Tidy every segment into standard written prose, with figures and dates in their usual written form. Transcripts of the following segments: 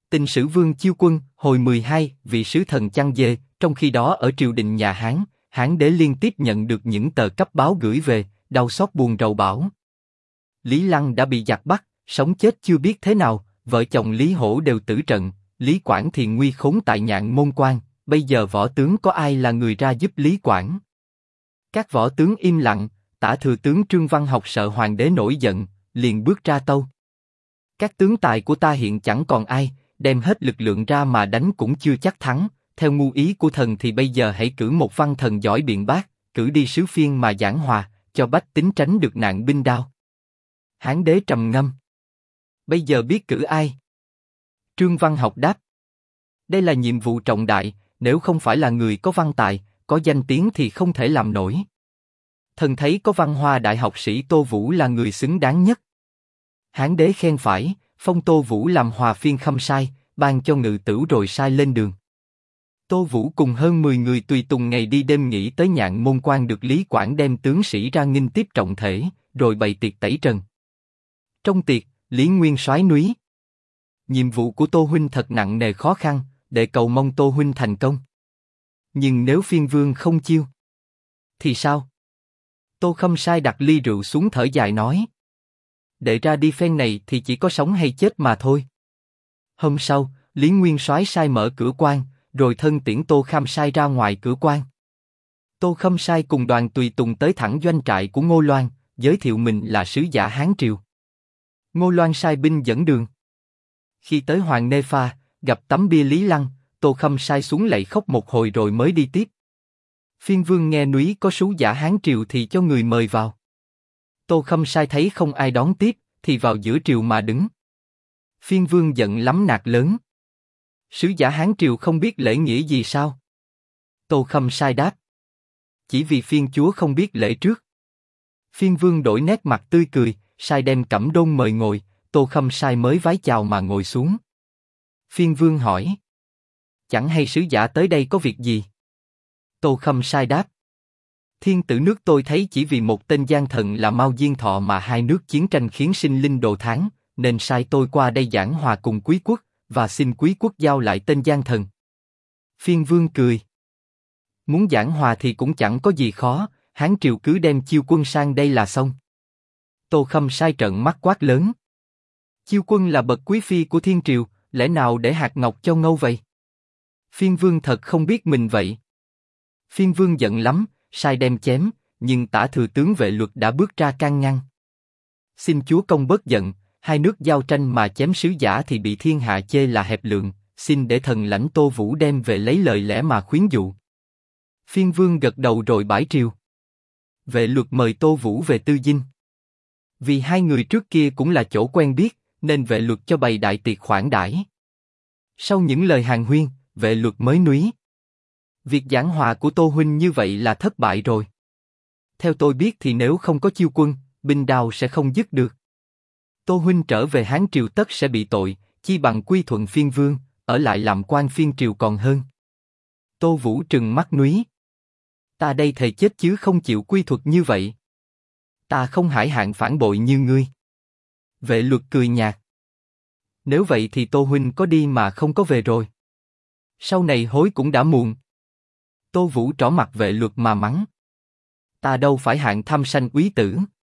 Tình sử Vương Chiêu Quân, hồi 12, vị sứ thần chăn dê. Trong khi đó ở triều đình nhà Hán, Hán đế liên tiếp nhận được những tờ cấp báo gửi về, đau xót buồn rầu bảo. Lý Lăng đã bị giặc bắt, sống chết chưa biết thế nào, vợ chồng Lý Hổ đều tử trận, Lý Quảng thì nguy khốn tại Nhạn Môn Quan, bây giờ võ tướng có ai là người ra giúp Lý Quảng? Các võ tướng im lặng, Tả thừa tướng Trương Văn Học sợ hoàng đế nổi giận, liền bước ra tâu. Các tướng tài của ta hiện chẳng còn ai, đem hết lực lượng ra mà đánh cũng chưa chắc thắng. Theo ngu ý của thần thì bây giờ hãy cử một văn thần giỏi biện bác, cử đi sứ phiên mà giảng hòa, cho bách tính tránh được nạn binh đao. Hán đế trầm ngâm. Bây giờ biết cử ai? Trương Văn Học đáp. Đây là nhiệm vụ trọng đại, nếu không phải là người có văn tài, có danh tiếng thì không thể làm nổi. Thần thấy có văn hoa đại học sĩ Tô Vũ là người xứng đáng nhất. Hán đế khen phải, phong Tô Vũ làm hòa phiên khâm sai, ban cho ngự tửu rồi sai lên đường. Tô Vũ cùng hơn 10 người tùy tùng ngày đi đêm nghỉ tới Nhạn Môn Quan được Lý Quảng đem tướng sĩ ra nghinh tiếp trọng thể, rồi bày tiệc tẩy trần. Trong tiệc, Lý Nguyên soái núi. Nhiệm vụ của Tô huynh thật nặng nề khó khăn, để cầu mong Tô huynh thành công. Nhưng nếu phiên vương không chiêu, thì sao? Tô Khâm Sai đặt ly rượu xuống thở dài nói. Để ra đi phen này thì chỉ có sống hay chết mà thôi. Hôm sau, Lý Nguyên soái sai mở cửa quan, rồi thân tiễn Tô Khâm Sai ra ngoài cửa quan. Tô Khâm Sai cùng đoàn tùy tùng tới thẳng doanh trại của Ngô Loan, giới thiệu mình là sứ giả Hán triều. Ngô Loan sai binh dẫn đường. Khi tới Hoàng Nê Pha, gặp tấm bia Lý Lăng, Tô Khâm Sai xuống lạy khóc một hồi rồi mới đi tiếp. Phiên vương nghe núi có sứ giả Hán triều thì cho người mời vào. Tô Khâm Sai thấy không ai đón tiếp, thì vào giữa triều mà đứng. Phiên vương giận lắm nạt lớn. Sứ giả Hán triều không biết lễ nghĩa gì sao? Tô Khâm Sai đáp. Chỉ vì phiên chúa không biết lễ trước. Phiên vương đổi nét mặt tươi cười, sai đem Cẩm Đôn mời ngồi, Tô Khâm Sai mới vái chào mà ngồi xuống. Phiên vương hỏi. Chẳng hay sứ giả tới đây có việc gì? Tô Khâm Sai đáp. Thiên tử nước tôi thấy chỉ vì một tên gian thần là Mao Diên Thọ mà hai nước chiến tranh khiến sinh linh đồ thán, nên sai tôi qua đây giảng hòa cùng quý quốc, và xin quý quốc giao lại tên gian thần. Phiên vương cười. Muốn giảng hòa thì cũng chẳng có gì khó, Hán triều cứ đem chiêu quân sang đây là xong. Tô Khâm Sai trợn mắt quát lớn. Chiêu quân là bậc quý phi của thiên triều, lẽ nào để hạt ngọc cho ngâu vậy? Phiên vương thật không biết mình vậy. Phiên vương giận lắm, sai đem chém, nhưng Tả thừa tướng Vệ Luật đã bước ra can ngăn. Xin chúa công bớt giận, hai nước giao tranh mà chém sứ giả thì bị thiên hạ chê là hẹp lượng, xin để thần lãnh Tô Vũ đem về lấy lời lẽ mà khuyến dụ. Phiên vương gật đầu rồi bãi triều. Vệ Luật mời Tô Vũ về tư dinh. Vì hai người trước kia cũng là chỗ quen biết, nên Vệ Luật cho bày đại tiệc khoản đãi. Sau những lời hàn huyên, Vệ Luật mới núi. Việc giảng hòa của Tô huynh như vậy là thất bại rồi. Theo tôi biết thì nếu không có chiêu quân, binh đao sẽ không dứt được. Tô huynh trở về Hán triều tất sẽ bị tội, chi bằng quy thuận phiên vương, ở lại làm quan phiên triều còn hơn. Tô Vũ trừng mắt núi. Ta đây thề chết chứ không chịu quy thuật như vậy. Ta không hãi hạn phản bội như ngươi. Vệ Luật cười nhạt. Nếu vậy thì Tô huynh có đi mà không có về rồi. Sau này hối cũng đã muộn. Tô Vũ trỏ mặt Vệ Luật mà mắng. Ta đâu phải hạng tham sanh úy tử.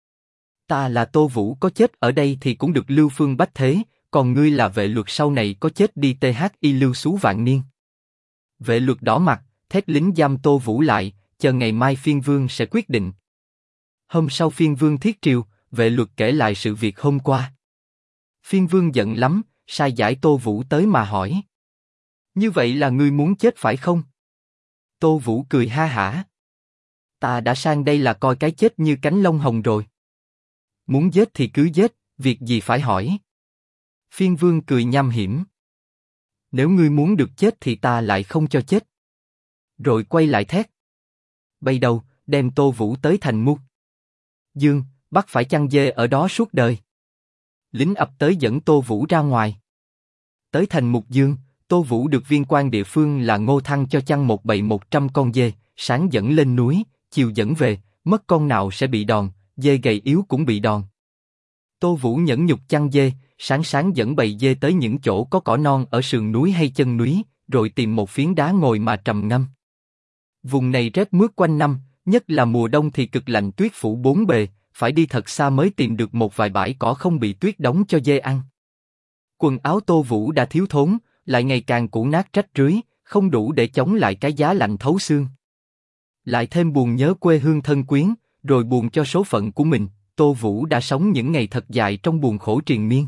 Ta là Tô Vũ có chết ở đây thì cũng được lưu phương bách thế, còn ngươi là Vệ Luật sau này có chết đi thi lưu xú vạn niên. Vệ Luật đỏ mặt, thét lính giam Tô Vũ lại, chờ ngày mai phiên vương sẽ quyết định. Hôm sau phiên vương thiết triều, Vệ Luật kể lại sự việc hôm qua. Phiên vương giận lắm, sai giải Tô Vũ tới mà hỏi. Như vậy là ngươi muốn chết phải không? Tô Vũ cười ha hả. Ta đã sang đây là coi cái chết như cánh lông hồng rồi. Muốn giết thì cứ giết, việc gì phải hỏi. Phiên vương cười nham hiểm. Nếu ngươi muốn được chết thì ta lại không cho chết. Rồi quay lại thét. Bây đầu, đem Tô Vũ tới thành Mục Dương, bắt phải chăn dê ở đó suốt đời. Lính ập tới dẫn Tô Vũ ra ngoài. Tới thành Mục Dương, Tô Vũ được viên quan địa phương là Ngô Thăng cho chăn một bầy 100 con dê, sáng dẫn lên núi, chiều dẫn về, mất con nào sẽ bị đòn, dê gầy yếu cũng bị đòn. Tô Vũ nhẫn nhục chăn dê, sáng sáng dẫn bầy dê tới những chỗ có cỏ non ở sườn núi hay chân núi, rồi tìm một phiến đá ngồi mà trầm ngâm. Vùng này rét mướt quanh năm, nhất là mùa đông thì cực lạnh tuyết phủ bốn bề, phải đi thật xa mới tìm được một vài bãi cỏ không bị tuyết đóng cho dê ăn. Quần áo Tô Vũ đã thiếu thốn, lại ngày càng cũ nát rách rưới, không đủ để chống lại cái giá lạnh thấu xương. Lại thêm buồn nhớ quê hương thân quyến, rồi buồn cho số phận của mình, Tô Vũ đã sống những ngày thật dài trong buồn khổ triền miên.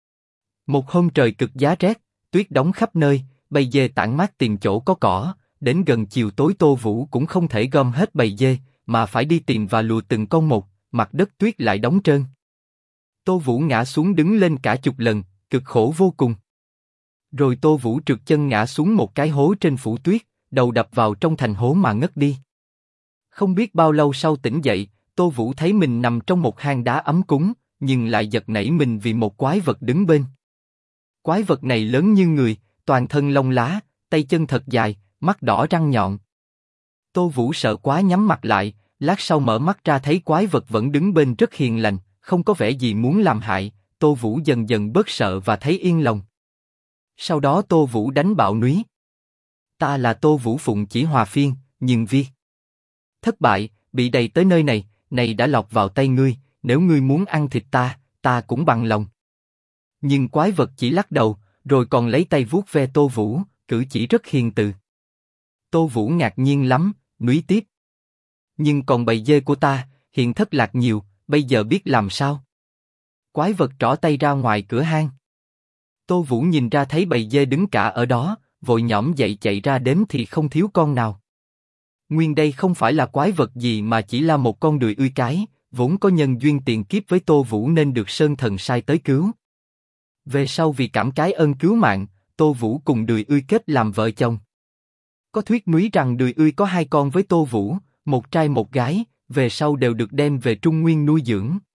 Một hôm trời cực giá rét, tuyết đóng khắp nơi, bầy dê tản mát tìm chỗ có cỏ, đến gần chiều tối Tô Vũ cũng không thể gom hết bầy dê, mà phải đi tìm và lùa từng con một, mặt đất tuyết lại đóng trơn. Tô Vũ ngã xuống đứng lên cả chục lần, cực khổ vô cùng. Rồi Tô Vũ trượt chân ngã xuống một cái hố trên phủ tuyết, đầu đập vào trong thành hố mà ngất đi. Không biết bao lâu sau tỉnh dậy, Tô Vũ thấy mình nằm trong một hang đá ấm cúng, nhưng lại giật nảy mình vì một quái vật đứng bên. Quái vật này lớn như người, toàn thân lông lá, tay chân thật dài, mắt đỏ răng nhọn. Tô Vũ sợ quá nhắm mặt lại, lát sau mở mắt ra thấy quái vật vẫn đứng bên rất hiền lành, không có vẻ gì muốn làm hại. Tô Vũ dần dần bớt sợ và thấy yên lòng. Sau đó Tô Vũ đánh bạo núi. Ta là Tô Vũ Phụng chỉ Hòa Phiên, nhưng viết. Thất bại, bị đầy tới nơi này, này đã lọt vào tay ngươi, nếu ngươi muốn ăn thịt ta cũng bằng lòng. Nhưng quái vật chỉ lắc đầu, rồi còn lấy tay vuốt ve Tô Vũ, cử chỉ rất hiền từ. Tô Vũ ngạc nhiên lắm, núi tiếp. Nhưng còn bầy dê của ta, hiện thất lạc nhiều, bây giờ biết làm sao? Quái vật trỏ tay ra ngoài cửa hang. Tô Vũ nhìn ra thấy bầy dê đứng cả ở đó, vội nhõm dậy chạy ra đếm thì không thiếu con nào. Nguyên đây không phải là quái vật gì mà chỉ là một con đười ươi cái, vốn có nhân duyên tiền kiếp với Tô Vũ nên được Sơn Thần sai tới cứu. Về sau vì cảm cái ơn cứu mạng, Tô Vũ cùng đười ươi kết làm vợ chồng. Có thuyết núi rằng đười ươi có hai con với Tô Vũ, một trai một gái, về sau đều được đem về Trung Nguyên nuôi dưỡng.